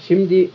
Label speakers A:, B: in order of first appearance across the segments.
A: Şimdi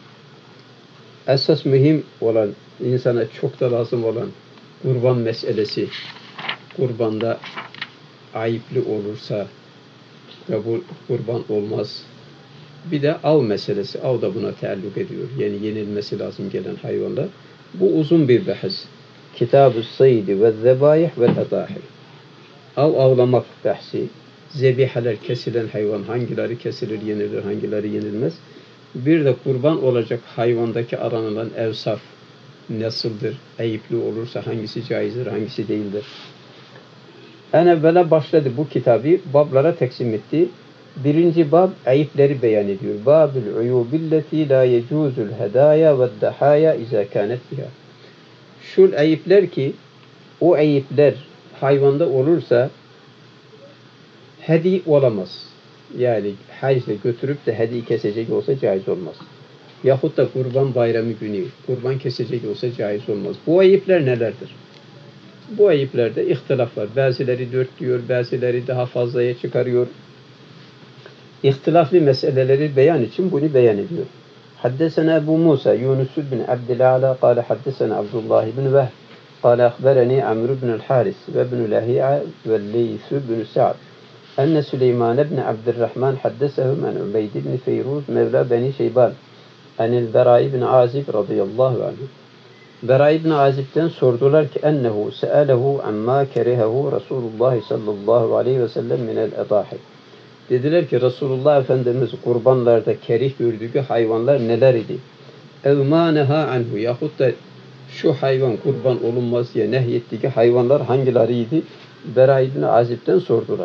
A: esas mühim olan, insana çok da lazım olan kurban meselesi. Kurbanda ayıplı olursa bu kurban olmaz. Bir de av meselesi. Av da buna taalluk ediyor. Yani yenilmesi lazım gelen hayvanlar. Bu uzun bir bahis. Kitab-ı Saydi ve Zebayih ve Adahi. Avlamak bahsi. Zebihaler, kesilen hayvan hangileri kesilir, yenilir, hangileri yenilmez. Bir de kurban olacak hayvandaki aranılan evsaf nasıldır, ayıplı olursa hangisi caizdir, hangisi değildir. En evvela başladı bu kitabı, bablara teksim etti. Birinci bab, ayıpleri beyan ediyor. Babül uyubilleti la yecuzul hedaya ve dahaya izâ kânet biha. Şu ayıpler ki, o ayıpler hayvanda olursa hediye olamaz. Yani hacla götürüp de hediye kesecek olsa caiz olmaz. Yahut da kurban bayramı günü kurban kesecek olsa caiz olmaz. Bu ayıplar nelerdir? Bu ayıplarda ihtilaf var. Bazıları 4 diyor, bazıları daha fazlaya çıkarıyor. İhtilaflı meseleleri beyan için bunu beyan ediyor. Haddesena Ebu Musa, Yunus bin Abdülala, kâle haddesena Abdullah bin Vehb, kâle akhbereni Amr bin el-Haris ve bin Lahi'a ve Leys bin Sa'd. Enne Süleyman bin Abdurrahman haddesehum an Ubeyd bin Feyruz mevla Beni Şeyban. Anil Berai bin Azib radıyallahu anh. Berai bin Azib'den sordular ki ennehu se'alehu amma kerehehu Resulullah sallallahu aleyhi ve sellem minel edahi. Dediler ki Resulullah Efendimiz kurbanlarda kerih gördüğü hayvanlar neler idi? Evmaneha anhu, yahut da şu hayvan kurban olunmaz diye nehyettiği hayvanlar hangileriydi? Berai bin Azib'den sordular.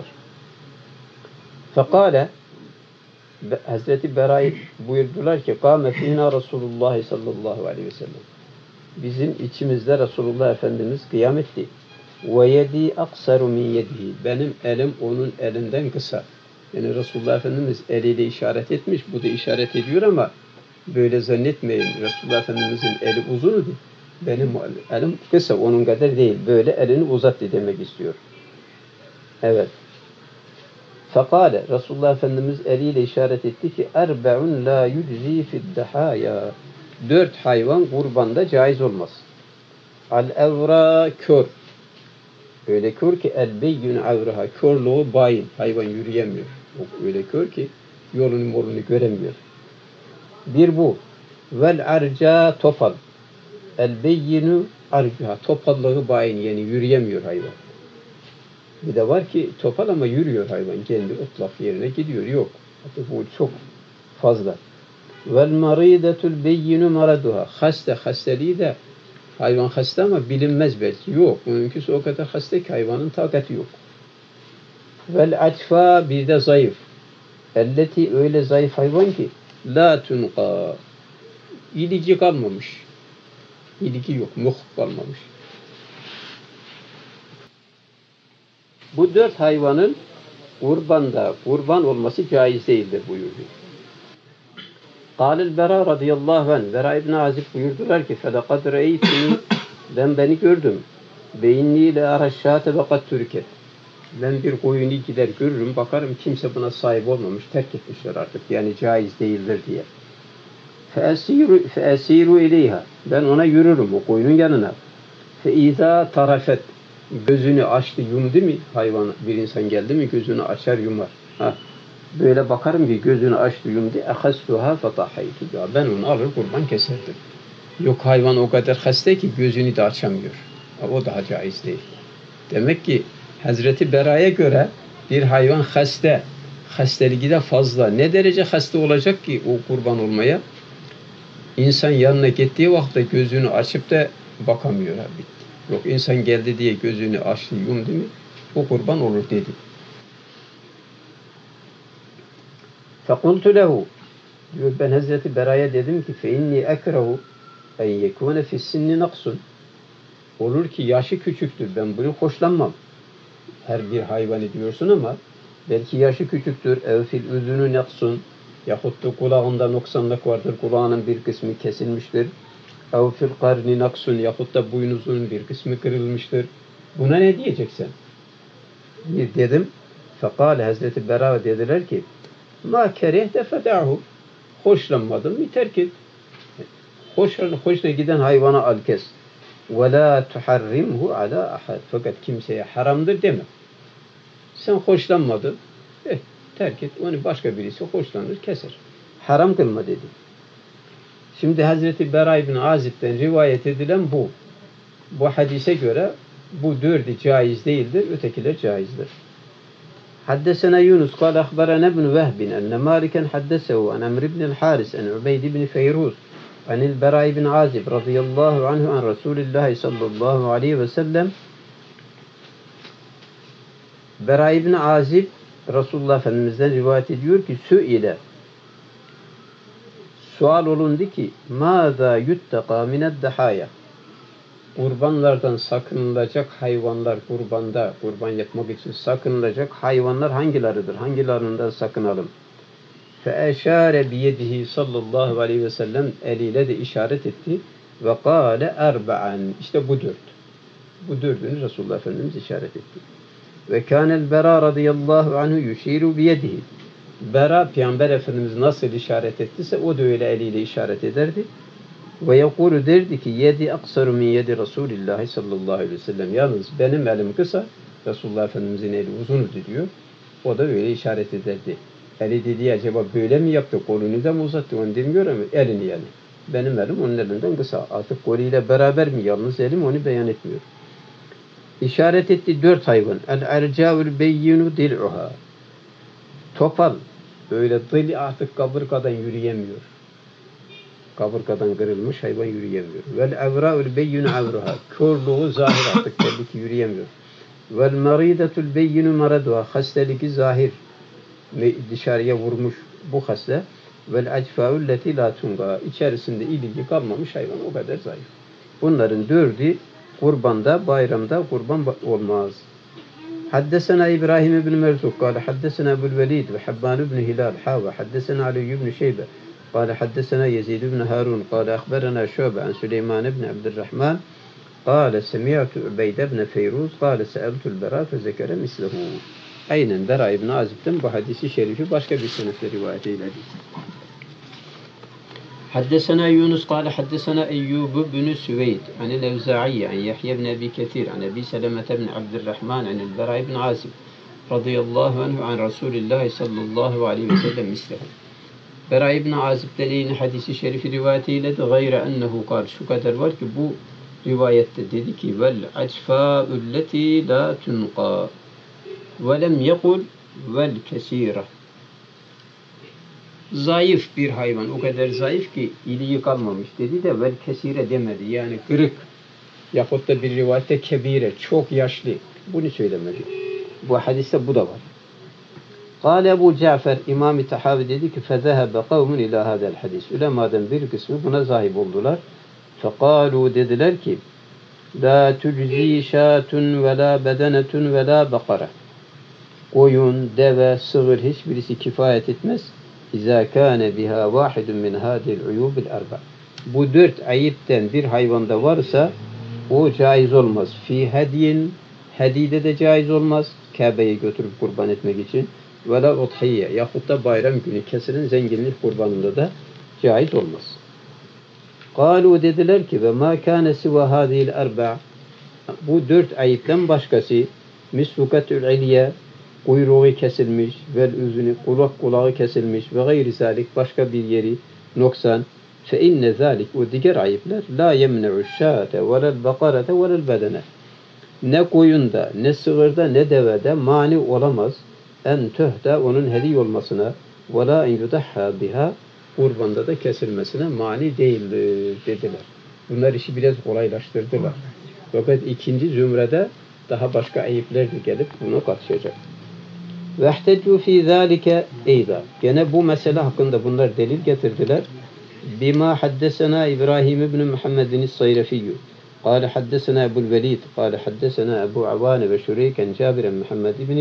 A: Fekale, Hazreti Berai buyurdular ki kâme fînâ Resulullah sallallahu aleyhi ve sellem. Bizim içimizde Resulullah Efendimiz kıyam etti. Ve yedi aksaru min yedihi. Benim elim onun elinden kısa. Yani Resulullah Efendimiz eliyle işaret etmiş. Bu da işaret ediyor ama böyle zannetmeyin. Resulullah Efendimizin eli uzundu. Benim elim kısa, onun kadar değil. Böyle elini uzattı demek istiyor. Evet. Fekale, Resulullah Efendimiz eliyle işaret etti ki erbe'un la yujzi fi'd-dahaya. 4 hayvan kurbanda caiz olmaz. Al-evra, kör. Öyle kör ki el-beyyün evraha, körlüğü bayin. Hayvan yürüyemiyor. Öyle kör ki yolunu göremiyor. Bir bu. Vel-arca, topal. El-beyyünü arca, topallığı bayin, yani yürüyemiyor hayvan. Bir de var ki topal ama yürüyor hayvan. Kendi otlak yerine gidiyor. Yok. Bu çok fazla. Vel maridetul beyyinu maraduha. Hasteliği de hayvan hasta ama bilinmez belki. Yok. Mümkünse o kadar hasta ki hayvanın takati yok. Vel atfa, bir de zayıf. Elleti, öyle zayıf hayvan ki la tunqa. İligi kalmamış. İligi yok. Muh kalmamış. Bu 4 hayvanın kurbanda kurban olması caiz değildir buyurdu. Kâlel Bera radıyallahu anh. Bera İbn Azib buyurdular ki فَلَقَدْ رَيْتُنِي beni gördüm. بَيْنِّي لَاَرَشَّاتَ وَقَدْ تُرِكَتْ. Ben bir koyunu gider görürüm, bakarım kimse buna sahip olmamış, terk etmişler artık. Yani caiz değildir diye. فَأَسِيرُ اِلَيْهَا. Ben ona yürürüm, o koyunun yanına. فَاِذَا tarafet. Gözünü açtı, yumdu mu hayvan, bir insan geldi mi gözünü açar, yumar. Böyle bakarım ki gözünü açtı, yumdu. اَخَسْتُهَا فَطَحَيْتُ. Ben onu alır kurban keserdim. Yok, hayvan o kadar hasta ki gözünü de açamıyor. O daha caiz değil. Demek ki Hazreti Bera'ya göre bir hayvan hasta, hastalığı da fazla. Ne derece hasta olacak ki o kurban olmaya? İnsan yanına gittiği vakitte gözünü açıp da bakamıyor. Bitti. Yok, insan geldi diye gözünü açtı, yumdu mu o kurban olur dedi. فَقُلْتُ لَهُ, diyor, ben Hazreti Bera'ya dedim ki فَاِنِّي اَكْرَهُ اَنْ يَكُونَ فِي السِّنِّ نَقْصٌ. Olur ki yaşı küçüktür, ben bunu hoşlanmam. Her bir hayvanı diyorsun ama belki yaşı küçüktür. اَوْ فِي الْاُذُنُ نَقْصٌ. Yahut da kulağında noksanlık vardır, kulağının bir kısmı kesilmiştir. اَوْ فِي الْقَرْنِ نَقْصٌ. Yahut da boynuzunun bir kısmı kırılmıştır. Buna ne diyeceksin? Dedim. Fekal, Hazreti Bera dediler ki مَا كَرِهْتَ فَدَعْهُ. hoşlanmadın mı terk et. Hoşuna giden hayvana al kes. وَلَا تُحَرِّمْهُ عَلَى أَحَدٍ Fakat kimseye haramdır deme. Sen hoşlanmadın, terk et. Onu başka birisi hoşlanır, keser. Haram kılma dedi. Şimdi Hazreti Bera ibn Azib'den rivayet edilen bu. Bu hadise göre bu dördü caiz değildir, ötekiler caizdir. Haddesena Yunus kâle ahbarana ibn Vehbin enne Maliken haddesehu an Amr ibn el-Haris en Ubeyd ibn Feyruz anil Bera ibn Azib radıyallahu anhu an Resulullah sallallahu aleyhi ve sellem Bera ibn Azib Resulullah Efendimiz'den rivayet ediyor ki ile sual olundu ki mâzâ yuttaka mineddehâya kurbanlardan sakınılacak hayvanlar kurban yapmak için sakınılacak hayvanlar hangileridir? Hangilerinden sakınalım? Feeşâre biyedihi sallallahu aleyhi ve sellem eliyle de işaret etti ve kâle erba'an işte bu dört. Bu dördünü Resulullah Efendimiz işaret etti. Ve kânel Bera radıyallahu anhu yuşîru biyedihi Bera Peygamber Efendimiz nasıl işaret ettiyse o da öyle eliyle işaret ederdi. Ve yekulu derdi ki yedi aksaru min yedi Resulillah sallallahu aleyhi ve sellem. Yalnız benim elim kısa, Resulullah Efendimizin eli uzundu diyor. O da öyle işaret ederdi. Eli dediği acaba böyle mi yaptı? Kolunu da mı uzattı? Onu demiyor ama elini yani. Benim elim onun elinden kısa. Artık koluyla beraber mi? Yalnız elim onu beyan etmiyor. İşaret etti dört hayvan. El-ercâvül beyyinu dil'uha. Topal. Böyle dili artık kaburgadan yürüyemiyor. Kaburgadan kırılmış hayvan yürüyemiyor. Vel evra'ul beyyinu avruha. Körlüğü zahir artık belli ki yürüyemiyor. Vel maridatul beyyinu maraduha. Hasteliki zahir. Dışarıya vurmuş bu hasle. Vel acfa'ul leti la tunga. İçerisinde ilgi kalmamış hayvan o kadar zayıf. Bunların dördü kurbanda, bayramda kurban olmaz. Haddesena İbrahim ibn Merzuk kâle haddesena Ebu'l-Velid ve Habban ibn Hilal ve haddesena Ali ibn Şeybe قال حدثنا يزيد بن هارون قال أخبرنا شعبة عن سليمان بن عبد الرحمن قال سمعت عبيد بن فيروز قال سألت البراء فذكر مثله. Aynen Bera ibn Azib'den bu hadisi şerifi başka bir senetle rivayet eyledi. حدثنا يونس قال حدثنا أيوب بن سويد عن الأوزاعي عن يحيى بن أبي كثير عن أبي سلمة بن عبد الرحمن عن البراء بن عازب رضي الله عنه عن رسول الله صلى الله عليه وسلم مثله. Bera ibn Azib'den yine hadisi şerifi rivayet eyledi. Gayre ennehu kal. Şu kadar var ki bu rivayette dedi ki vel acfâ'u leti la tunqa ve lem yekul vel kesîre. Zayıf bir hayvan. O kadar zayıf ki iliği kalmamış dedi de vel kesîre demedi. Yani kırık. Yahut da bir rivayette kebire. Çok yaşlı. Bunu söylemedi. Bu hadiste bu da var. Kâle Ebu Cafer İmam-ı Tahavi dedi ki فَذَهَبَ قَوْمٌ إِلَى هَذَا الْحَدِيثِ Ulemadan bir kısmı buna zahip oldular. فَقَالُوا dediler ki لَا تُجْزِي شَاتٌ وَلَا بَدَنَةٌ وَلَا بَقَرَةٌ Koyun, deve, sığır hiçbirisi kifayet etmez. اِذَا كَانَ بِهَا وَاحِدٌ مِنْ هَذِي الْعُيُوبِ الْأَرْبَعِ Bu dört ayıpten bir hayvanda varsa o caiz olmaz. Fi hediyin hedide de caiz olmaz. Kabe'ye götürüp kurban etmek için. Ve la udhiye yahut da bayram günü kesilen zenginlik kurbanında da caiz olmaz. Kalu dediler ki ve ma kana siva hadhihi el-erba' bu dört ayıptan başkası misfukatül ilye kuyruğu kesilmiş ve üzünü kulağı kesilmiş ve gayri zalik başka bir yeri noksan fe inne zalik o diğer ayıplar la yemne'u şâte ve lel bakarete ve lel bedene ne koyunda ne sığırda ne devede mani olamaz en töhde onun hediye olmasına ve la en yudahha biha kurbanda da kesilmesine mani değildir dediler. Bunlar işi biraz kolaylaştırdılar. Fakat ikinci zümrede daha başka ayıplar da gelip buna katışacak. Ve ihteccu fi zalike eyda. Gene bu mesele hakkında bunlar delil getirdiler. Bima haddesena İbrahim ibn Muhammedin es-Sayrafiyyü. قال حدثنا أبو الوليد قال حدثنا أبو عوان وشريك عن جابر بن محمد بن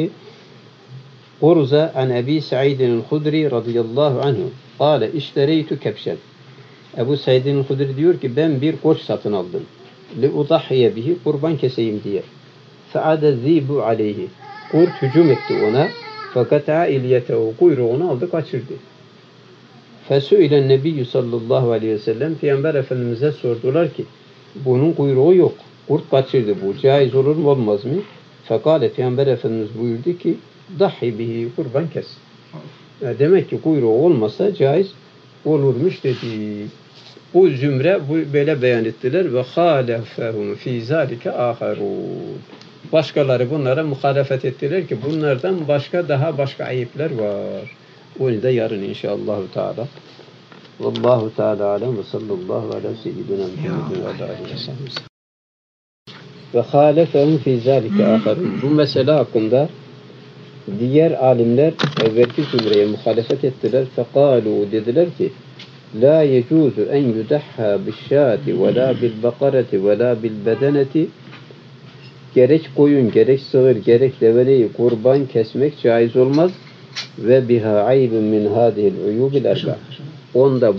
A: قرزة عن أبي سعيد الخدري رضي الله عنه قال اشتريت كبشا Ebu Said'in Hudri diyor ki ben bir koç satın aldım. لِاُضَحِيَ bihi kurban keseyim diye. فَعَدَ الذِّيبُ عَلَيْهِ Kurt hücum etti ona. فَقَتَعَ اِلْيَتَهُ Kuyruğunu aldı kaçırdı. Fesü'ile Nebiyyü sallallahu aleyhi ve sellem Peygamber Efendimiz'e sordular ki bunun kuyruğu yok. Kurt kaçırdı bu. Caiz olur mu olmaz mı? Fekale Peygamber Efendimiz buyurdu ki dahi bihi kurban kes. Yani demek ki kuyruğu olmasa caiz olurmuş dedi. Bu zümre bu böyle beyan ettiler ve halefehum fi zalike aharun. Başkaları bunlara muhalefet ettiler ki bunlardan daha başka ayıplar var. Onu da yarın inşallah Teala. Vallahu Teala alem ve sallallahu ala seyyidina Muhammedin ve ala alihi ve sahbihi. Ve halefehum fi zalike aharun. Bu mesele hakkında diğer alimler evvelki zümreye muhalefet ettiler. Fekalu dediler ki la yecuzu en yudahha bişşati ve la bil bakareti ve la bil bedeneti gerek koyun, gerek sığır, gerek develeyi kurban kesmek caiz olmaz ve biha aybun min hadihil uyubil erba. Onda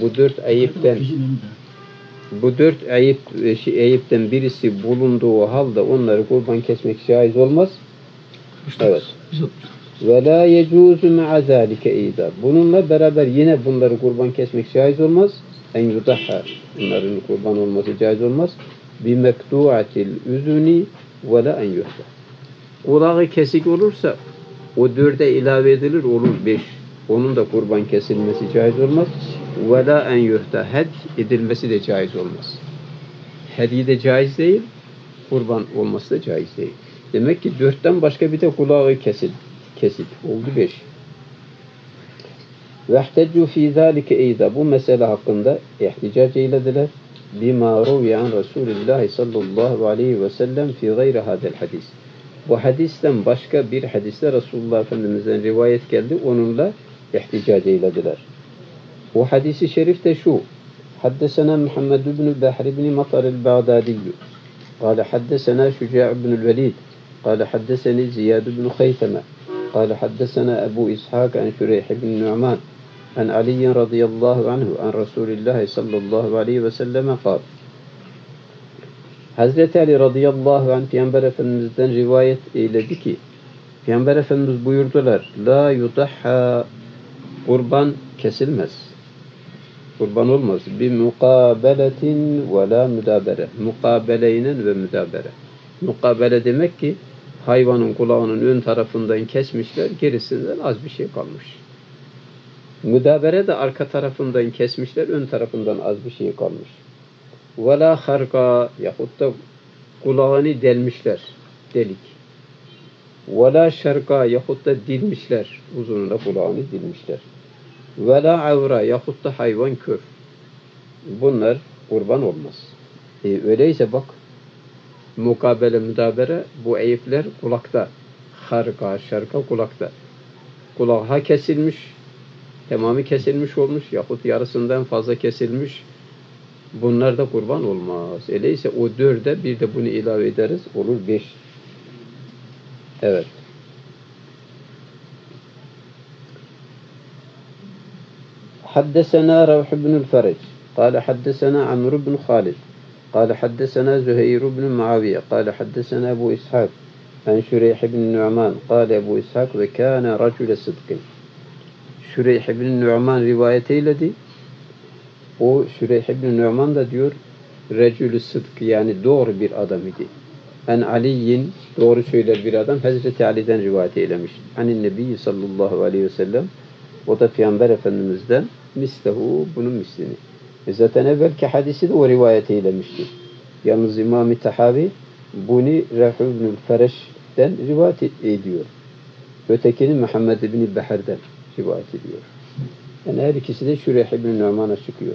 A: bu dört ayıpten birisi bulunduğu halde onları kurban kesmek caiz olmaz. Evet. Ve la yecuzu ma'a zalike idab. Bununla beraber yine bunları kurban kesmek caiz olmaz. En yudahha. Bunların kurban olması caiz olmaz. Bi mektu'atil üzuni ve la en yuhda. Kulağı kesik olursa o dörde ilave edilir olur 5. Onun da kurban kesilmesi caiz olmaz. Ve la en yuhda. Hed edilmesi de caiz olmaz. Hediye de değil. Kurban olması da caiz değil. Demek ki 4'ten başka bir de kulağı kesik. Oldu 5. Ve ihteccu fî zâlike eyda. Bu mesele hakkında ihticac eylediler. Bima ruviye an Resulullah sallallahu aleyhi ve sellem fî gayri hadel hadis. Bu hadisten başka bir hadiste Resulullah Efendimiz'den rivayet geldi. Onunla ihticac eylediler. O hadisi şerif de şu. Haddesena Muhammed ibn Behr ibn Matar el-Bağdadiyyü. قال حدثنا شجاع بن الوليد قال حدثني زياد بن خيثمة قال حدثنا أبو إسحاق عن شريح بن نعمان عن علي رضي الله عنه عن رسول الله صلى الله عليه وسلم قال Hazreti Ali radıyallahu anh Peygamber Efendimiz'den rivayet eyledi ki Peygamber Efendimiz buyurdular la yudahha kurban kesilmez. Kurban olmaz. Bir mukabeletin ve la müdabere. Mukabeleyle ve müdabere. Mukabele demek ki hayvanın kulağının ön tarafından kesmişler, gerisinden az bir şey kalmış. Müdabere de arka tarafından kesmişler, ön tarafından az bir şey kalmış. Ve la harka yahut da kulağını delmişler, delik. Ve la şerka yahut da dilmişler, uzunluğunda kulağını dilmişler. Ve la avra yahut da hayvan kör. Bunlar kurban olmaz. Öyleyse bak mukabele, müdabere bu ayıplar kulakta. Harka, şarka kulakta. Kulağa kesilmiş, tamamı kesilmiş olmuş yahut yarısından fazla kesilmiş. Bunlar da kurban olmaz. Öyleyse o 4'e bir de bunu ilave ederiz. Olur 5. Evet. حدثنا روح بن الفرج قال حدثنا عمرو بن خالد قال حدثنا زهير بن معاوية قال حدثنا أبو إسحاق عن شريح بن النعمان قال أبو إسحاق وكان رجل صدق شريح بن النعمان rivayeteyledi. O Şureyh ibn Nu'man da diyor recülü sıdk yani doğru bir adam idi. En Ali'nin doğru söyler bir adam Hazreti Ali'den rivayet eylemiş. Hani Nebi sallallahu aleyhi ve sellem o da Peygamber Efendimiz'den mislehu bunun mislini. Zaten evvelki hadisi de o rivayet eylemişti. Yalnız İmam-ı Tahavi bunu Rafi ibn-i Fereş'ten rivayet ediyor. Ötekini Muhammed ibn-i Behr'den rivayet ediyor. Yani her ikisi de Şureyh ibn Nu'man'a çıkıyor.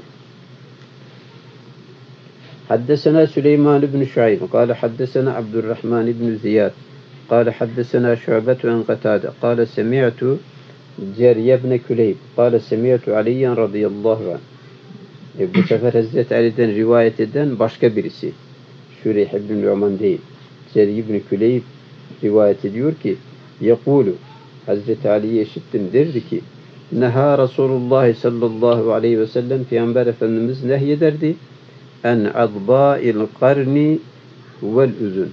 A: Haddesena Süleyman ibn Şuayb قال حدثنا عبد الرحمن بن زياد قال حدثنا شعبة عن قتادة قال سمعت جري بن كليب قال سمعت علي رضي الله عنه. Bu sefer Hazreti Ali'den rivayet eden başka birisi. Şureyh ibn Nu'man değil. Ceri ibn Küleyb rivayet ediyor ki yekulu Hazreti Ali'ye işittim derdi ki Neha Resulullah sallallahu aleyhi ve sellem Peygamber Efendimiz nehyederdi en adba'il karni vel üzün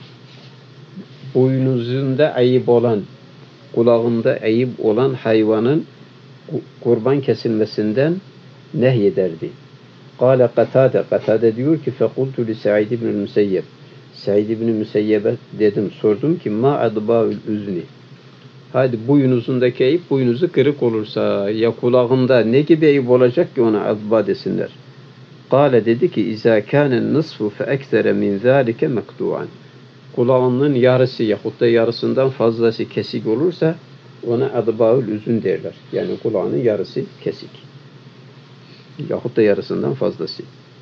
A: boynuzunda ayıp olan kulağında ayıp olan hayvanın kurban kesilmesinden nehyederdi. Kâle Katade diyor ki fekultu li Sa'id ibn Müseyyeb. Sa'id ibn Müseyyeb'e dedim, sordum ki ma adbâül üzni. Hadi boynuzundaki eyip boynuzu kırık olursa ya kulağında ne gibi eyip olacak ki ona adba desinler. Kâle dedi ki izâ kânen nısfu fe eksere min zâlike mektu'an. Kulağının yarısı yahut da yarısından fazlası kesik olursa ona adbâül üzün derler. Yani kulağının yarısı kesik. Yahut da yarısından fazlası.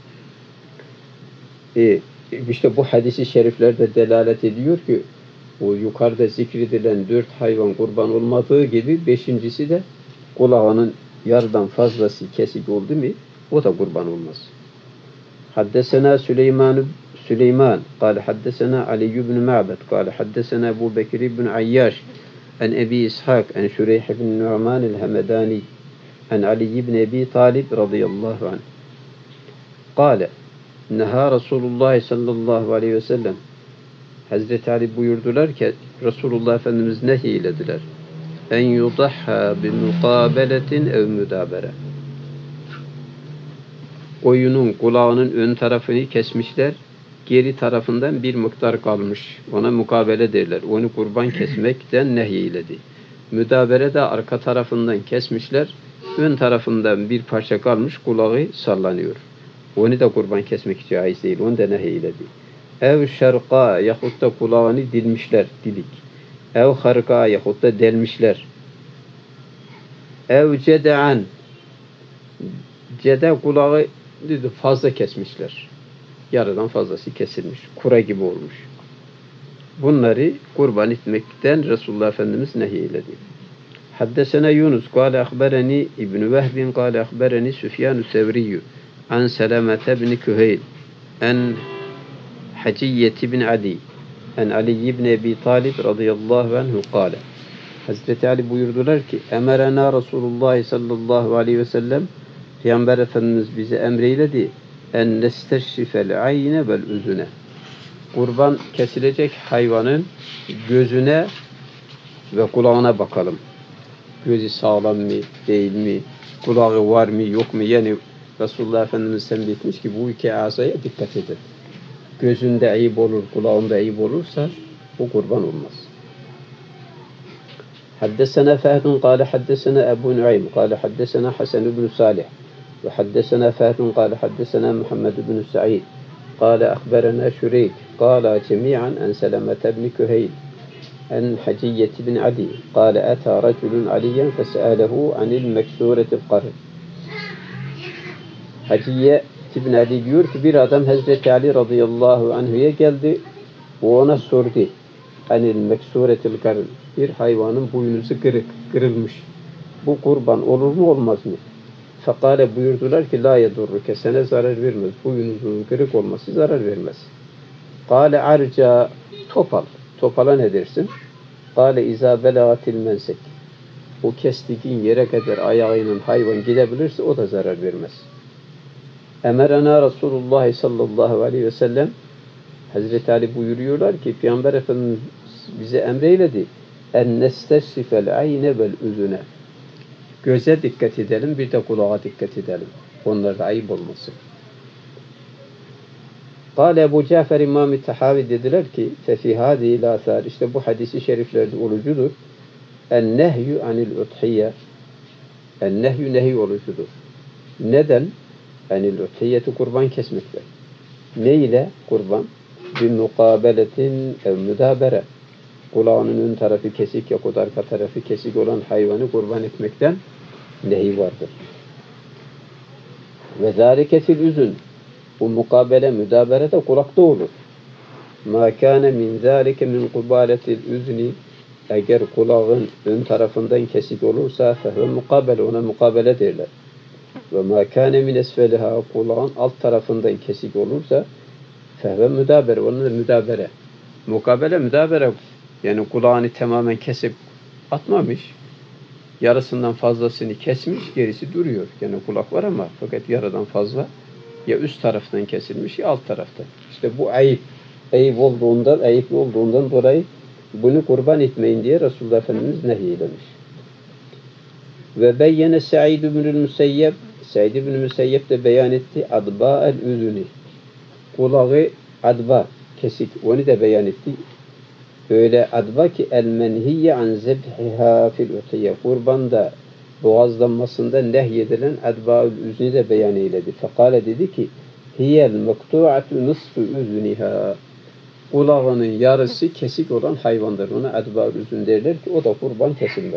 A: İşte bu hadisi şeriflerde delalet ediyor ki o yukarıda zikredilen 4 hayvan kurban olmadığı gibi 5.'si de kulağının yarıdan fazlası kesik oldu mu o da kurban olmaz. Haddesena Süleyman قال حدثنا علي بن معبد قال حدثنا أبو بكر بن عياش عن أبي إسحاق عن شريح بن نعمان الهمداني عن علي بن أبي طالب رضي الله عنه قال نهى رسول الله sallallahu aleyhi ve sellem Hazreti Ali buyurdular ki Resulullah Efendimiz nehyilediler. En yudahha bi mukabeletin ev müdabere. Koyunun kulağının ön tarafını kesmişler. Geri tarafından bir miktar kalmış. Ona mukabele derler. Onu kurban kesmekten nehyiledi. Müdabere de arka tarafından kesmişler. Ön tarafından bir parça kalmış. Kulağı sallanıyor. Onu da kurban kesmek caiz değil. Onu da nehyiledi. Ev şerqa yahut da kulağını dilmişler, dilik. Ev harka yahut da delmişler. Ev cede'an cede kulağı fazla kesmişler. Yarıdan fazlası kesilmiş. Kura gibi olmuş. Bunları kurban etmekten Resulullah Efendimiz nehyiledi. Haddesena Yunus kâle ahbereni İbn-i Vehbin kâle ahbereni Süfyan-ı Sevriyyü an Selamete bin Küheyl en Haciyye bin Adi en Ali ibn Ebi Talib radıyallahu anhu kâle. Hazreti Ali buyurdular ki emerena Resulullah sallallahu aleyhi ve sellem Peygamber Efendimiz bize emreyledi en nesteşrifel ayne vel üzüne. Kurban kesilecek hayvanın gözüne ve kulağına bakalım. Gözü sağlam mı, değil mi? Kulağı var mı, yok mu? Yani Resulullah Efendimiz tembih ki bu iki azaya dikkat edin. Gözünde ayıp olur, kulağında ayıp olursa bu kurban olmaz. Haddesena Fahd قال حدثنا أبو نعيم قال حدثنا حسن بن صالح وحدثنا فهد قال حدثنا محمد بن سعيد قال أخبرنا شريك قال جميعا عن سلمة بن كهيل عن حجية بن عدي قال أتى رجل عليا فسأله عن المكسورة القرن. Haciyye ibn Ali diyor ki bir adam Hazreti Ali radıyallahu anhu'ya geldi. O ona sordu. Anil meksuretil karın. Bir hayvanın boynuzu kırılmış. Bu kurban olur mu olmaz mı? Fekale buyurdular ki la yedurruke sana zarar vermez. Boynuzun kırık olması zarar vermez. Kale arca topal. Topala ne dersin? Kale izâ belâtil mensek. O kestiğin yere kadar ayağının hayvan gidebilirse o da zarar vermez. Emerena Resulullah sallallahu aleyhi ve sellem Hazreti Ali buyuruyorlar ki Peygamber Efendimiz bize emreyledi en nestesrifel ayne vel üzüne. Göze dikkat edelim, bir de kulağa dikkat edelim. Onlarda ayıp olmasın. Kâle Ebu Cafer İmam-ı Tahavi dediler ki fefî hâdî lâthâr işte bu hadisi şeriflerde olucudur. En nehyü anil udhiyye en nehyü nehy olucudur. Neden? Anil udhiyyeti kurban kesmekle. Ne ile kurban? Bir mukabeletin ev müdabere. Kulağının ön tarafı kesik yahut arka tarafı kesik olan hayvanı kurban etmekten nehy vardır. Ve zâlike fil üzün. Bu mukabele, müdabere de kulakta olur. Ma kâne min zâlike min kubâletil üzni. Eğer kulağın ön tarafından kesik olursa fehve mukabele, ona mukabele derler. Ve ma kâne min esfeliha, kulağın alt tarafından kesik olursa fehve müdabere, ona da müdabere. Mukabele, müdabere. Yani kulağını tamamen kesip atmamış. Yarısından fazlasını kesmiş, gerisi duruyor. Yani kulak var ama fakat yarıdan fazla ya üst taraftan kesilmiş ya alt taraftan. İşte bu ayıp. Ayıplı olduğundan dolayı bunu kurban etmeyin diye Resulullah Efendimiz nehyeylemiş. Ve beyyene Sa'id ibn Müseyyeb Said ibn Müseyyep de beyan etti. Adba'el üzünü. Kulağı adba, kesik. Onu da beyan etti. Öyle adba ki el menhiyye an zebhiha fil utiyye. Kurbanda boğazlanmasında nehyedilen adba'ül üzünü de beyan eyledi. Fekale dedi ki hiyel mektu'atu nısfı üzüniha. Kulağının yarısı kesik olan hayvandır. Ona adba'ül üzün derler ki o da kurban kesilmez.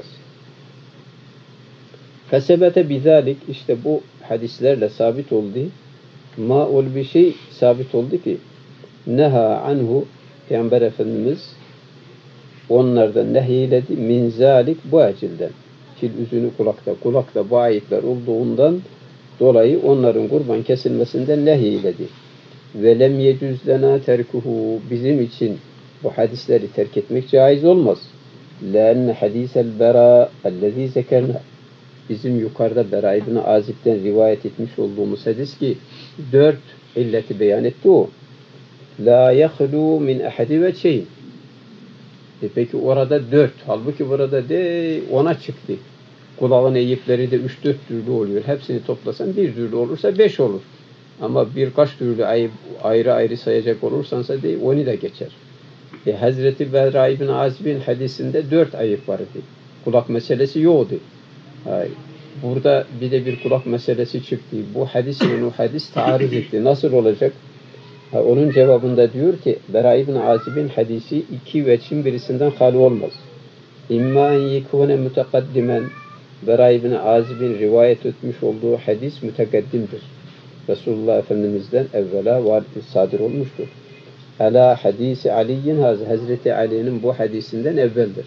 A: Fesebete bizalik, işte bu hadislerle sabit oldu. Ma'ul bir şey sabit oldu ki neha anhu, Peygamber Efendimiz onlardan nehyiledi. Min zalik, bu acilden. Fil üzünü kulakta. Kulakta bu ayetler olduğundan dolayı onların kurban kesilmesinden nehyiledi. Ve lem yecüz lena terkuhu, bizim için bu hadisleri terk etmek caiz olmaz. Lenne hadisel bera ellezî zekerna, bizim yukarıda Bera İbn Azib'den rivayet etmiş olduğumuz hadis ki 4 illeti beyan etti o. La yahlu min ahadi ve şeyin. Peki orada 4. Halbuki burada de 10'a çıktı. Kulağın eyipleri de 3-4 türlü oluyor. Hepsini toplasan bir türlü olursa 5 olur. Ama birkaç türlü ayrı ayrı sayacak olursansa de 10'u da geçer. Hazreti Bera İbn Azib'in hadisinde 4 ayıp vardı. Kulak meselesi yoktu. Burada bir de bir kulak meselesi çıktı. Bu hadisle o hadis taarruz etti. Nasıl olacak? Onun cevabında diyor ki Bera İbn Azib'in hadisi iki veçhin birisinden hali olmaz. İmma en yekune mutekaddimen, Bera İbn Azib'in rivayet etmiş olduğu hadis mütekaddimdir. Resulullah Efendimiz'den evvela sadır olmuştur. Ala hadisi Ali'nin, Hazreti Ali'nin bu hadisinden evveldir.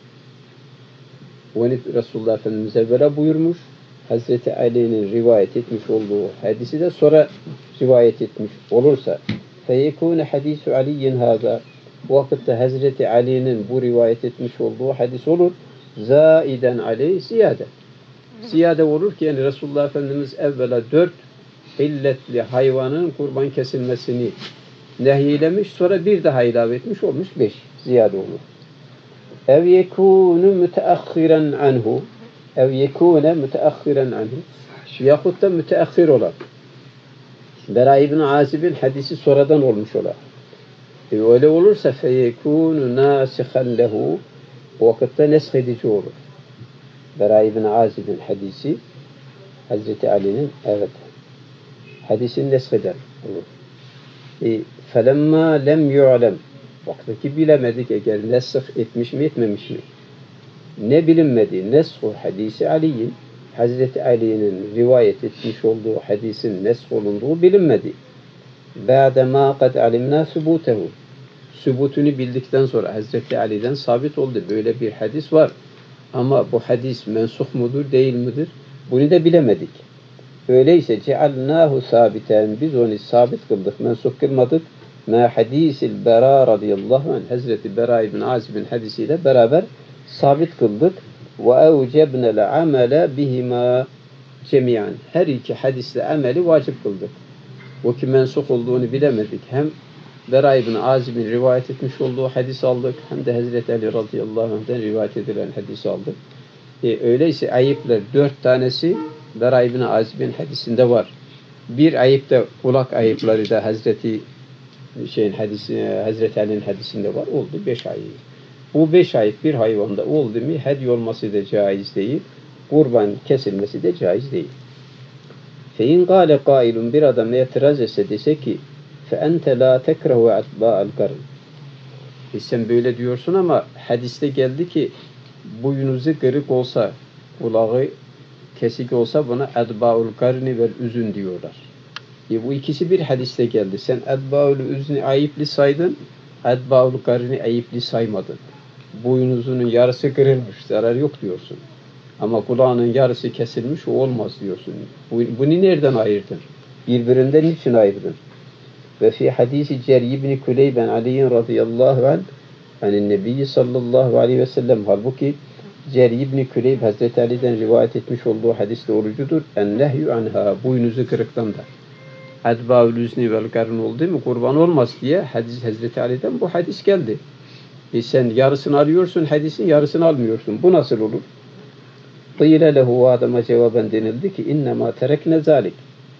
A: Onu Resulullah Efendimiz evvela buyurmuş. Hazreti Ali'nin rivayet etmiş olduğu hadisi de sonra rivayet etmiş olursa feyekûne hadisu Ali'nin hâzâ, bu vakitte Hazreti Ali'nin bu rivayet etmiş olduğu hadis olur. Zâiden aleyh ziyade. Ziyade olur ki yani Resulullah Efendimiz evvela 4 illetli hayvanın kurban kesilmesini nehyeylemiş, sonra bir daha ilave etmiş olmuş 5. Ziyade olur. Ev yekûnu müteahhiren anhu, ev yekûne müteahhiren anhu, yahut da müteahhir olan. Bera İbn Azib'in hadisi sonradan olmuş ola. Öyle olursa feyekûnu nâsihan lehu, o vakitte neshedici olur. Bera İbn Azib'in hadisi Hazreti Ali'nin hadisini nesheder olur. فَلَمَّا لَمْ يُعْلَمْ, vaktaki bilemedik eğer nesih etmiş mi etmemiş mi? Ne bilinmedi? Neshu hadisi Ali'nin, Hazreti Ali'nin rivayet etmiş olduğu hadisin nesh olunduğu bilinmedi. بَعْدَمَا قَدْ عَلِمْنَا سُبُوتَهُ, sübutunu bildikten sonra Hazreti Ali'den sabit oldu. Böyle bir hadis var. Ama bu hadis mensuh mudur, değil midir? Bunu da bilemedik. Öyleyse cealnahu sabiten, biz onu sabit kıldık, mensuh kılmadık. Ma hadisil Bera radıyallahu anh, Hazreti Bera İbn Azib'in hadisiyle beraber sabit kıldık. Ve evcebnel amele bihima cemiyan, her iki hadisle ameli vacip kıldık. O ki mensuh olduğunu bilemedik. Hem Bera İbn Azib'in rivayet etmiş olduğu hadis aldık, hem de Hazreti Ali radıyallahu anh'den rivayet edilen hadisi aldık. Öyleyse ayıplar 4 tanesi Bera İbn Azib'in hadisinde var. Bir ayıp da kulak ayıpları da Hazreti Ali'nin hadisinde var. Oldu 5 ayıp. Bu 5 ayıp bir hayvanda oldu mu hediye olması da caiz değil. Kurban kesilmesi de caiz değil. Fein kâle kâilun, bir adam itiraz etse dese ki fe ente la tekrehu atba'al karn. Sen böyle diyorsun ama hadiste geldi ki boynuzu kırık olsa, kulağı kesik olsa buna edba'ul karni vel üzün diyorlar. Bu ikisi bir hadiste geldi. Sen edba'ul üzünü ayıplı saydın, edba'ul karni ayıplı saymadın. Boynuzunun yarısı kırılmış, zarar yok diyorsun. Ama kulağının yarısı kesilmiş, o olmaz diyorsun. Bunu nereden ayırdın? Birbirinden niçin ayırdın? Ve fi hadisi Ceryi ibn Kuleyben Ali'in radıyallahu anh hani Nebi sallallahu aleyhi ve sellem, halbuki Ceryi ibn Kuleyb Hazreti Ali'den rivayet etmiş olduğu hadiste orucudur. En-nehyü anha, boynuzu kırıktan da. Edba'ül üzni vel karn oldu mu kurban olmaz diye Hazreti Ali'den bu hadis geldi. Sen yarısını alıyorsun hadisin, yarısını almıyorsun. Bu nasıl olur? Kıyle lehu, o adama cevaben denildi ki innema terekne zalik.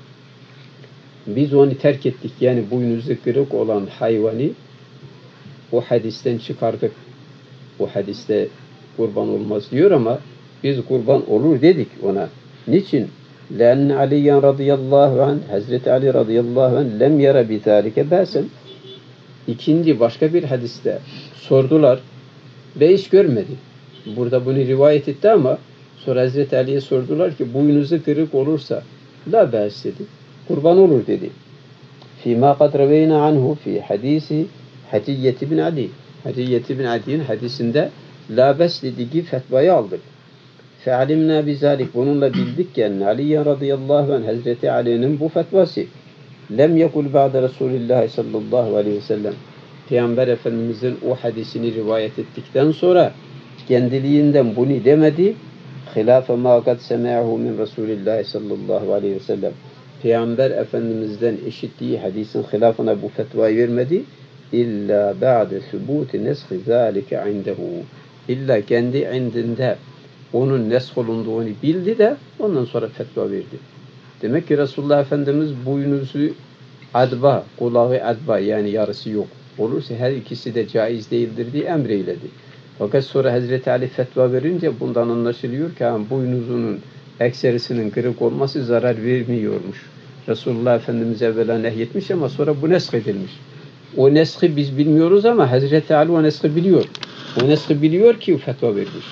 A: Biz onu terk ettik. Yani boynuzu kırık olan hayvanı o hadisten çıkardık. Bu hadiste kurban olmaz diyor ama biz kurban olur dedik ona. Niçin? لَاَنَّ عَلِيًّا radıyallahu anh, Hazreti Ali radıyallahu anh lem yara bizâlike bâsen. İkinci başka bir hadiste sordular ve hiç görmedi. Burada bunu rivayet etti ama sonra Hazreti Ali'ye sordular ki boynuzu kırık olursa la bâs dedi. Kurban olur dedi. Fîmâ kad reveyna anhu fî hadisi Hatiyyet bin Ali. Hatiyyet bin Ali'nin hadisinde la bes dediği fetvayı aldık. Fe'alimna bizalik, bununla bildik ki Aliye radıyallahu anh, Hazreti Ali'nin bu fetvası lem yekul ba'de Resulullah sallallahu aleyhi ve sellem, Peygamber Efendimizin o hadisini rivayet ettikten sonra kendiliğinden bunu demedi. Hilafe ma kad sema'hu min Resulullah sallallahu aleyhi ve sellem, Peygamber Efendimiz'den işittiği hadisin hilafına bu fetvayı vermedi. İlla ba'de sübuti neshi zâlike indehu, illa kendi indinde onun nesk olunduğunu bildi de ondan sonra fetva verdi. Demek ki Resulullah Efendimiz boynuzu adba, kulağı adba, yani yarısı yok olursa her ikisi de caiz değildir diye emreyledi. Fakat sonra Hazreti Ali fetva verince bundan anlaşılıyor ki boynuzunun ekserisinin kırık olması zarar vermiyormuş. Resulullah Efendimiz evvela nehyetmiş ama sonra bu nesk edilmiş. O neski biz bilmiyoruz ama Hazreti Ali o neski biliyor. O neski biliyor ki fetva vermiş.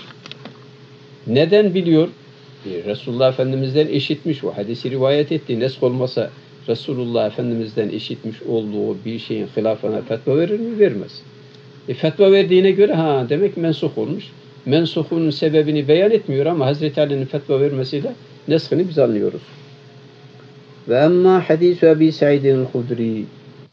A: Neden biliyor? Resulullah Efendimiz'den işitmiş, o hadisi rivayet etti. Nesk olmasa Resulullah Efendimiz'den işitmiş olduğu bir şeyin hilafına fetva verir mi? Vermez. Fetva verdiğine göre demek mensuh olmuş. Mensuhun sebebini beyan etmiyor ama Hazreti Ali'nin fetva vermesiyle neskini biz anlıyoruz. Ve emma hadisu Ebi Sa'id'in Hudri,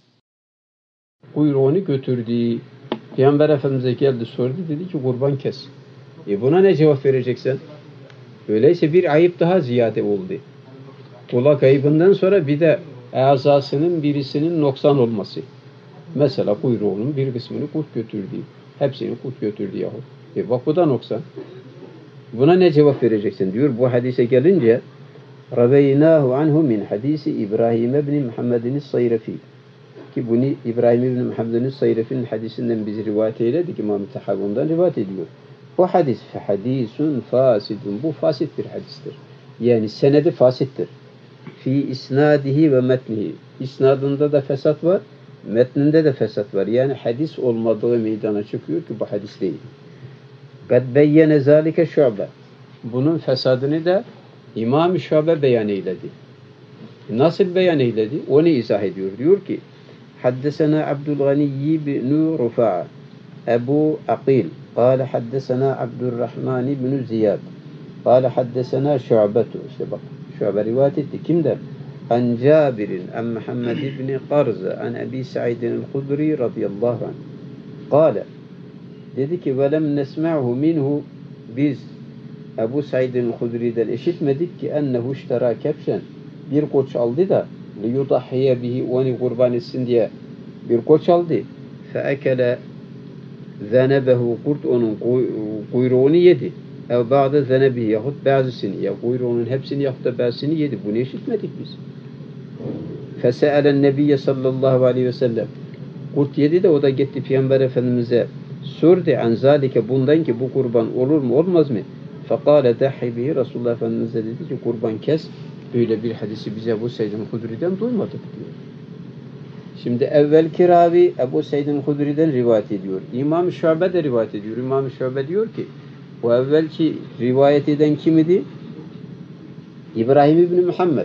A: kuyruğunu götürdü. Peygamber Efendimiz'e geldi, sordu, dedi ki kurban kes. Buna ne cevap vereceksin? Öyleyse bir ayıp daha ziyade oldu. Kulak ayıbından sonra bir de azasının birisinin noksan olması. Mesela kuyruğunun bir kısmını kurt götürdü. Hepsini kurt götürdü yahut. Bak bu da noksan. Buna ne cevap vereceksin diyor. Bu hadise gelince Raveynahu anhu min hadisi İbrahim ibn Muhammed'in Sayrafi. Ki bunu İbrahim ibn Muhammed'in Sayrafi'nin hadisinden biz rivayet eyledik. İmam-ı Tahavvun'dan rivayet ediyor. Bu hadis hadisun fasidun. Bu fasit bir hadistir. Yani senedi fasittir. Fi isnadihi ve metnihi. İsnadında da fesat var, metninde de fesat var. Yani hadis olmadığı meydana çıkıyor ki bu hadis değil. Kad beyyene zalike Şu'be. Bunun fesadını da İmam-ı Şu'be beyan eyledi. Nasıl beyan eyledi? Onu izah ediyor. Diyor ki Haddesena Abdülganiyyi bin Rufa'a Ebu Aqil قال حدثنا عبد الرحمن بن زياد قال حدثنا شعبة. İşte bak, Şu'be rivayet etti. Kimden? An Cabir'in an Muhammed ibn Qarza an Ebi Sa'id'in el-Hudri radıyallahu anh. Kale, dedi ki velem nesma'hu minhu, biz Ebu Sa'id'in el-Hudri'den işitmedik ki ennehu iştera kepşen, bir koç aldı da liyudahhiye bihi, onu kurban etsin diye bir koç aldı. Feekele zenebehu, kurt onun kuyruğunu yedi. Ev ba'de zenebihi, yahut bazısını, ya kuyruğunun hepsini yahut da bazısını yedi. Bunu işitmedik biz. Fese'elen nebiyye sallallahu aleyhi ve sellem. Kurt yedi de o da gitti Peygamber Efendimiz'e sordu an zalike, bundan ki bu kurban olur mu olmaz mı? Fekale dahi bihi, Resulullah Efendimiz'e dedi ki kurban kes. Böyle bir hadisi bize Ebu Seyyid'in Hudri'den duymadık diyor. Şimdi evvelki ravi Ebu Seyyid'in Hudri'den rivayet ediyor. İmam-ı Şu'be de rivayet ediyor. İmam-ı Şu'be diyor ki bu evvelki rivayet eden kim idi? İbrahim İbni Muhammed.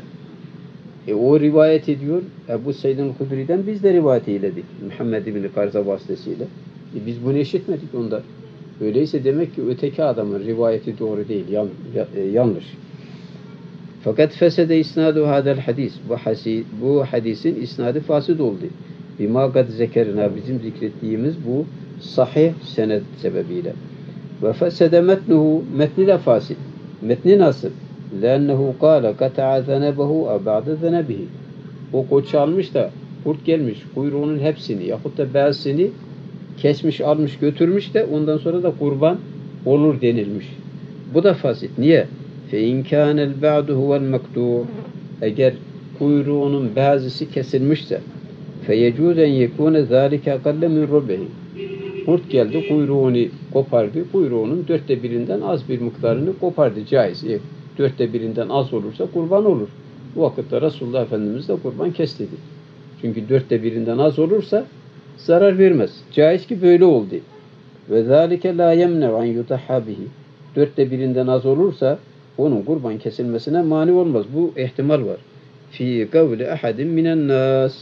A: O rivayet ediyor. Ebu Seyyid'in Hudri'den biz de rivayet eyledik. Muhammed İbni Karza vasıtasıyla. Biz bunu işitmedik ondan. Öyleyse demek ki öteki adamın rivayeti doğru değil. Yanlış. Fakat fesede isnadu hadel hadis. Bu hadisin isnadı fasid oldu. Bima kad zekerna, bizim zikrettiğimiz bu sahih senet sebebiyle. Ve fesede metnuhu, metni de fasid. Metni nasıl? Lennehu kâle kata'a zenebehu a ba'de zenebihi. O koç almış da kurt gelmiş, kuyruğunun hepsini yahut da bazısını kesmiş, almış, götürmüş de ondan sonra da kurban olur denilmiş. Bu da fasit. Niye? فَاِنْ كَانَ الْبَعْدُ هُوَ الْمَقْدُورُ Eğer kuyruğunun bazısı kesilmişse فَيَجُوزَ اَنْ يَكُونَ ذَٰلِكَ اَقَلَّ مِنْ رُبِهِ Kurt geldi, kuyruğunu kopardı. Kuyruğunun 1/4'inden az bir miktarını kopardı. Caiz. 1/4'inden az olursa kurban olur. Bu vakitte Resulullah Efendimiz de kurban kes dedi. Çünkü 1/4'inden az olursa zarar vermez. Caiz ki böyle oldu. Ve zâlike lâ yemne'u an yutahhâ bihi. 1/4'inden az olursa onun kurban kesilmesine mani olmaz. Bu ihtimal var. Fî kavli ahadin minen nâs.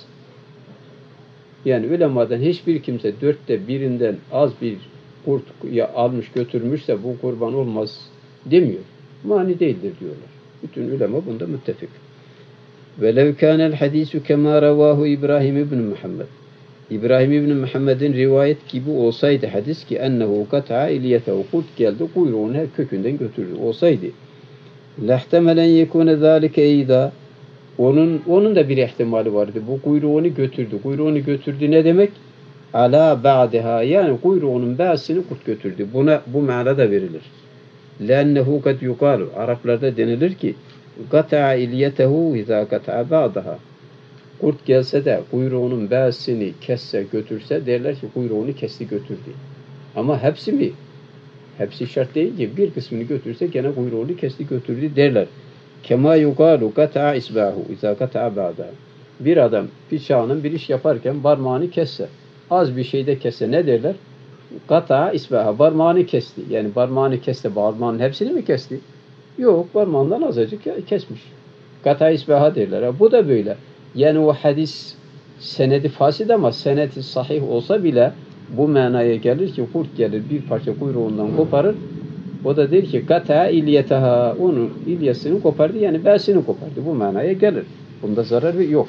A: Yani ulemadan hiçbir kimse 1/4'inden az bir kurt almış götürmüşse bu kurban olmaz demiyor. Mani değildir diyorlar. Bütün ulema bunda müttefik. وَلَوْ كَانَ الْحَدِيثُ كَمَا رَوَاهُ İbrahim ibn Muhammed. İbrahim ibn Muhammed'in rivayet gibi olsaydı hadis ki ennehu kat'a iliyetehu kurt geldi kuyruğunu her kökünden götürdü olsaydı lehtemelen yekune zâlike eyda onun da bir ihtimali vardı. Bu kuyruğunu götürdü. Kuyruğunu götürdü ne demek? Ala ba'deha yani kuyruğunun bazısını kurt götürdü. Buna bu manada verilir. Lennehu kad yukalu. Araplarda denilir ki Gata'a iliyetehu izâ gata'a ba'daha. Kurt gelse de kuyruğunun bazısını kesse götürse derler ki kuyruğunu kesti götürdü. Ama hepsi mi? Hepsi şart değil ki bir kısmını götürse gene kuyruğunu kesti götürdü derler. Kema yukalu gata'a isbahu izâ gata'a ba'daha. Bir adam bıçağının bir iş yaparken parmağını kesse, az bir şeyde kesse ne derler? Gata'a isbaha parmağını kesti. Yani parmağını kesti, parmağının hepsini mi kesti? Yok, parmağından azıcık kesmiş. Gata'a isbaha derler. Bu da böyle. Yani o hadis senedi fasid ama senedi sahih olsa bile bu manaya gelir ki kurt gelir bir parça kuyruğundan koparır. O da der ki gata'a ilyetaha onun ilyesini kopardı yani besini kopardı. Bu manaya gelir. Bunda zararı yok.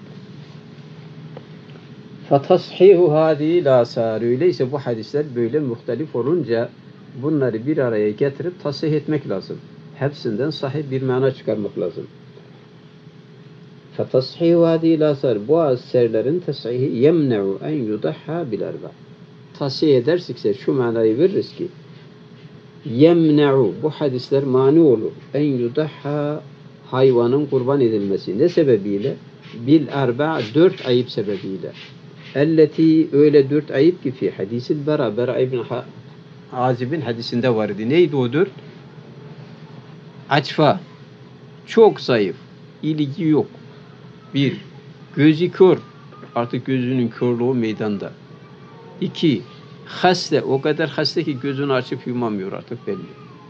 A: Fatashihu hadi la sar. Öyleyse bu hadisler böyle muhtelif olunca bunları bir araya getirip tasih etmek lazım. Hepsinden sahih bir mana çıkarmak lazım. Fatashihu hadi la sar. Bu eserlerin tashihi yemne'u en yudahha bil arba. Tasih edersikse şu manayı veririz ki yemne'u bu hadisler mani olur. En yudahha hayvanın kurban edilmesi. Ne sebebiyle? Bil arba 4 ayıp sebebiyle. Elleti öyle 4 ayıp ki fi hadisil Bera ibn Azib'in hadisinde vardı. Neydi o 4? Açfa. Çok zayıf. İlgi yok. 1. Gözü kör. Artık gözünün körlüğü meydanda. 2. Hasta. O kadar hasta ki gözünü açıp yumamıyor artık belli.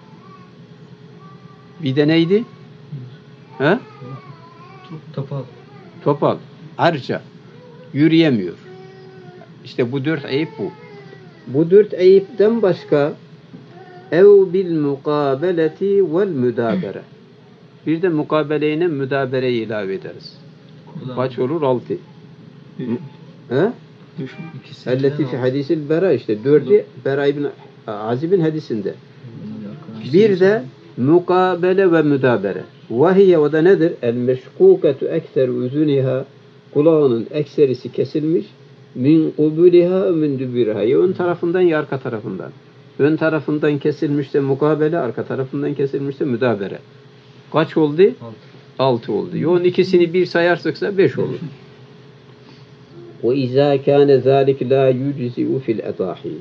A: Bir de neydi? He?
B: Topal.
A: Topal. Arca. Yürüyemiyor. İşte bu 4 ayıp bu. Bu 4 ayıpten başka ev bil mukabeleti vel müdabere. Bir de mukabeleyine müdabereyi ilave ederiz. Kaç olur? 6. He? Elleti fi hadisil Bera işte 4'ü Bera ibn Azib'in hadisinde. Bir de mukabele ve müdabere. Vahiye o da nedir? El meşkuketu ekser uzuniha kulağının ekserisi kesilmiş min kubuliha min dübürha. Ya ön tarafından ya arka tarafından. Ön tarafından kesilmişse mukabele, arka tarafından kesilmişse müdabere. Kaç oldu? 6 oldu. Yoğun ikisini bir sayarsak 5 olur. Ve izâ kâne zâlik lâ yücizi'u fil etâhî.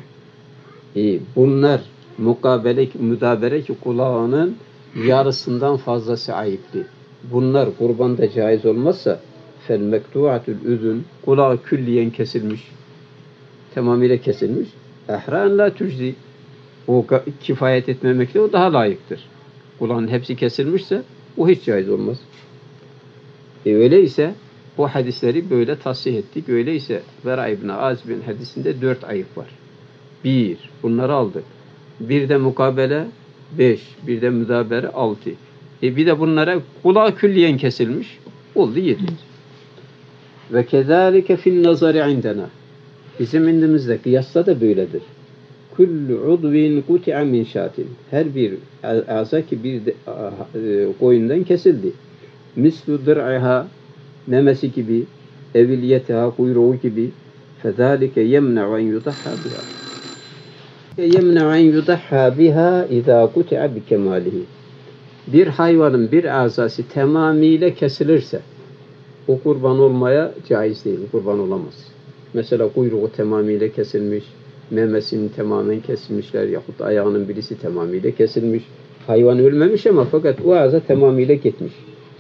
A: Bunlar mukabele, müdabere ki kulağının yarısından fazlası ayıptı. Bunlar kurbanda caiz olmazsa fel mektu'atul üzün kulağı külliyen kesilmiş. Tamamıyla kesilmiş. Ehran la tüczi. O kifayet etmemekle o daha layıktır. Kulağın hepsi kesilmişse o hiç caiz olmaz. Öyleyse o hadisleri böyle tasih ettik. Öyleyse Vera ibn Azib'in hadisinde 4 ayıp var. 1. Bunları aldık. Bir de mukabele 5. Bir de müdabere 6. Bir de bunlara kulağı külliyen kesilmiş. Oldu 7. Ve kezalike fil nazari indena. Bizim indimizde kıyasla da böyledir. Kullu udvin kuti'a min şatin. Her bir aza ki bir koyundan kesildi. Mislu dir'iha memesi gibi, evliyetiha kuyruğu gibi. Fezalike yemne'u en yudahha biha. yemne'u en yudahha biha izâ kuti'a bi kemâlihi. Bir hayvanın bir azası tamamıyla kesilirse o kurban olmaya caiz değil, kurban olamaz. Mesela kuyruğu tamamıyla kesilmiş, memesinin tamamen kesilmişler yahut ayağının birisi tamamıyla kesilmiş. Hayvan ölmemiş ama fakat o aza tamamıyla gitmiş.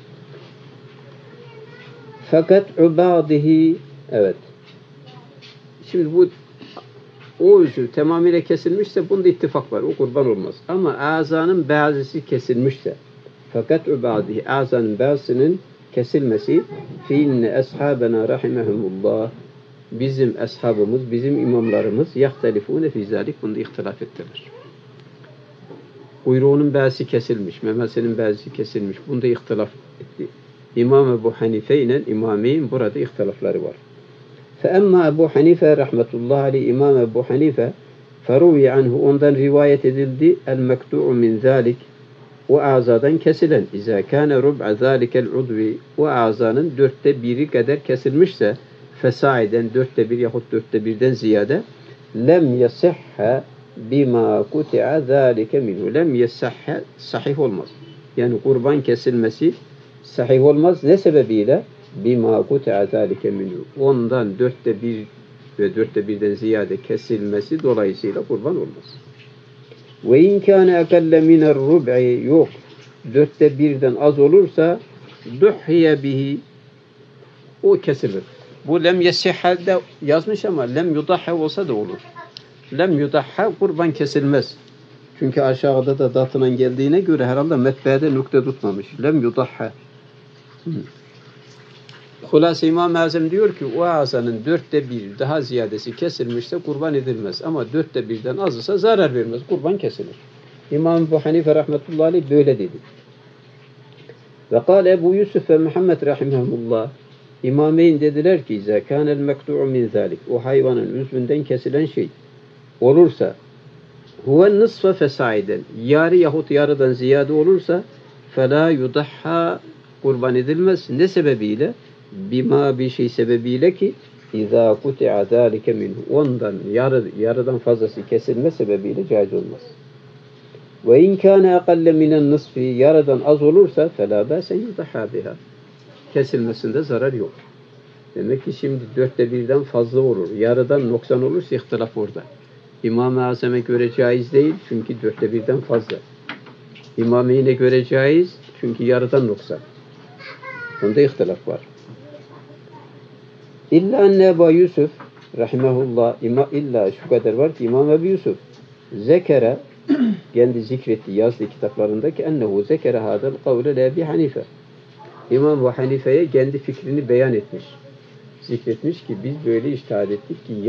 A: Fakat ubadihi, evet. Şimdi bu o üzü tamamıyla kesilmişse bunda ittifak var. O kurban olmaz. Ama azanın bazısı kesilmişse fakat ubadihi azanın bazısının kesilmesi fi inne ashabena rahimehumullah bizim ashabımız, bizim imamlarımız yahtelifune fi zalik bunda ihtilaf ettiler. Kuyruğunun bazısı kesilmiş, memesinin bazısı kesilmiş. Bunda ihtilaf etti. İmam Ebu Hanife ile İmameyn burada ihtilafları var. فَأَمَّا Ebu Hanife rahmetullahi aleyh İmam Ebu Hanife feruvi anhu ondan rivayet edildi el-mektu'u min zalik o azadan kesilen izâ kâne rub'a zâlikel udvi o azanın 1/4 kadar kesilmişse fesaiden 1/4 yahut 1/4'den ziyade lem yasihha bima kuti'a zâlike minhu lem yasihha sahih olmaz. Yani kurban kesilmesi sahih olmaz. Ne sebebiyle? Bima kuti'a zâlike minhu. Ondan 1/4 ve 1/4'den ziyade kesilmesi dolayısıyla kurban olmaz. Ve in kâne ekelle miner rub'i yok. 1/4'den az olursa duhhiye bihi o kesilir. Bu lem yesihha'da yazmış ama lem yudahha olsa da olur. Lem yudahha kurban kesilmez. Çünkü aşağıda da datından geldiğine göre herhalde metbeede nokta tutmamış. Lem yudahha. Hulasa İmam-ı Azam diyor ki o azanın 1/4 daha ziyadesi kesilmişse kurban edilmez. Ama 1/4'den azısa zarar vermez. Kurban kesilir. İmam Ebu Hanife rahmetullahi aleyh böyle dedi. Ve kâle Ebu Yusuf ve Muhammed rahimahumullah İmameyn dediler ki izâ kânel mektu'u min zâlik o hayvanın üzvünden kesilen şey olursa huve nısfe fesaiden yarı yahut yarıdan ziyade olursa felâ yudahha kurban edilmez. Ne sebebiyle? Bima bir şey sebebiyle ki izâ kuti'a zâlike minhu ondan yarıdan fazlası kesilme sebebiyle caiz olmaz. Ve in kâne akalle minen nısfi yarıdan az olursa felâ bâsen yudahha biha kesilmesinde zarar yok. Demek ki şimdi 1/4'den fazla olur. Yarıdan noksan olursa ihtilaf orada. İmam-ı Azam'a göre caiz değil çünkü 1/4'den fazla. İmameyn'e göre caiz çünkü yarıdan noksan. Bunda ihtilaf var. İlla enne Ebu Yusuf rahimehullah illa şu kadar var ki İmam Ebu Yusuf zekere kendi zikretti yazdığı kitaplarında ki ennehu zekere hadel kavle le Ebi Hanife İmam Ebu Hanife'ye kendi fikrini beyan etmiş. Zikretmiş ki biz böyle içtihat ettik ki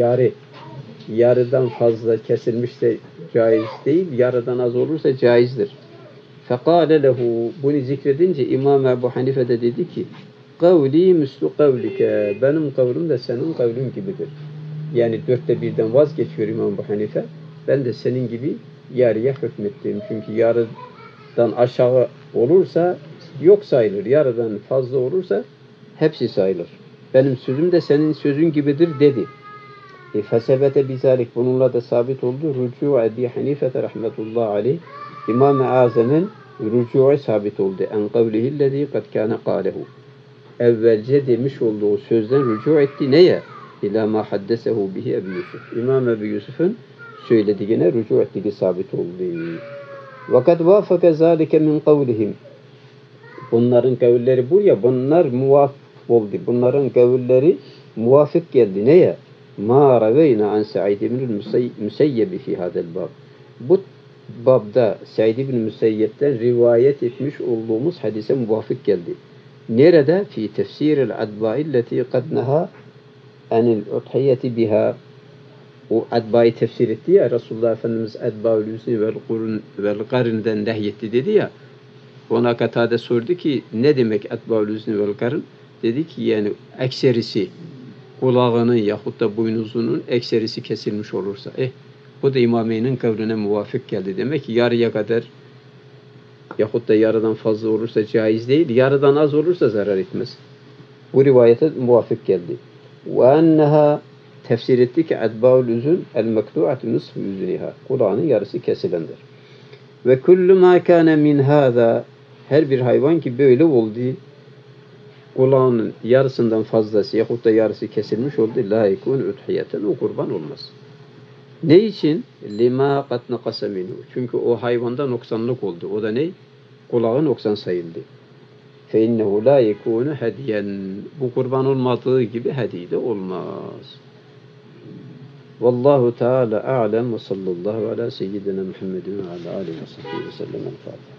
A: yarıdan fazla kesilmişse caiz değil, yarıdan az olursa caizdir. Fekâle lehu bunu zikredince İmam Ebu Hanife de dedi ki kavli mislu kavlike benim kavlim de senin kavlin gibidir. Yani 1/4'den vazgeçiyor İmam Ebu Hanife. Ben de senin gibi yarıya hükmettim. Çünkü yarıdan aşağı olursa yok sayılır. Yarıdan fazla olursa hepsi sayılır. Benim sözüm de senin sözün gibidir dedi. Fesebete bizalik bununla da sabit oldu. Rücu Ebi Hanife rahmetullahi aleyh İmam-ı Azam'ın rücu'u sabit oldu. En kavlihillezî kad kâne kâlehu. Evvelce demiş olduğu sözden rücu etti. Neye? İlâ mâ haddesehu bihi Ebu Yusuf. İmam Ebu Yusuf'un söylediğine rücu ettiği sabit oldu. Vakat vâfaka zâlike min kavlihim. Bunların kavulleri buraya, bunlar muvafık oldu. Bunların kavulleri muvafık geldi. Neye? مَا رَوَيْنَا عَنْ سَعِيدِ بْنِ الْمُسَيَّبِ فِي هَذَا الْبَابِ Bu babda Said ibn Müseyyep'ten rivayet etmiş olduğumuz hadise muvafık geldi. Nerede? Fi tefsiril adba'illeti kad naha anil udhiyeti biha. O adba'yı tefsir etti ya Resulullah Efendimiz adba'ül üzni vel qarından nehyetti dedi ya. Ona Katade sordu ki ne demek adba'ül üzni vel qarn? Dedi ki yani ekserisi kulağının yahut da boynuzunun ekserisi kesilmiş olursa. Bu da İmameyn'in kavline muvafık geldi. Demek ki yarıya kadar yahut da yarıdan fazla olursa caiz değil. Yarıdan az olursa zarar etmez. Bu rivayete muvafık geldi. وَاَنَّهَا tefsir etti ki edbâul üzün el mektu'atu nisfu üzniha. Kulağının yarısı kesilendir. Ve kullu ma kana min hâzâ, her bir hayvan ki böyle oldu, kulağının yarısından fazlası yahut da yarısı kesilmiş oldu, la yekûn udhiyeten, o kurban olmaz. Ne için? Lima qad naqasa minhu. Çünkü o hayvanda noksanlık oldu. O da ne? Kulağı noksan sayıldı. Fe innehu la yekûnu hediyen. Bu kurban olmadığı gibi hediye de olmaz. Vallahu Teala a'lem ve sallallahu ala seyyidina Muhammedin ve ala alihi ve sahbihi ve sellem. El Fatiha.